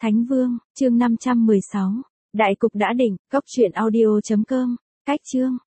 Thánh Vương, chương 516. Đại cục đã định, cốc truyện audio.com. Cách chương.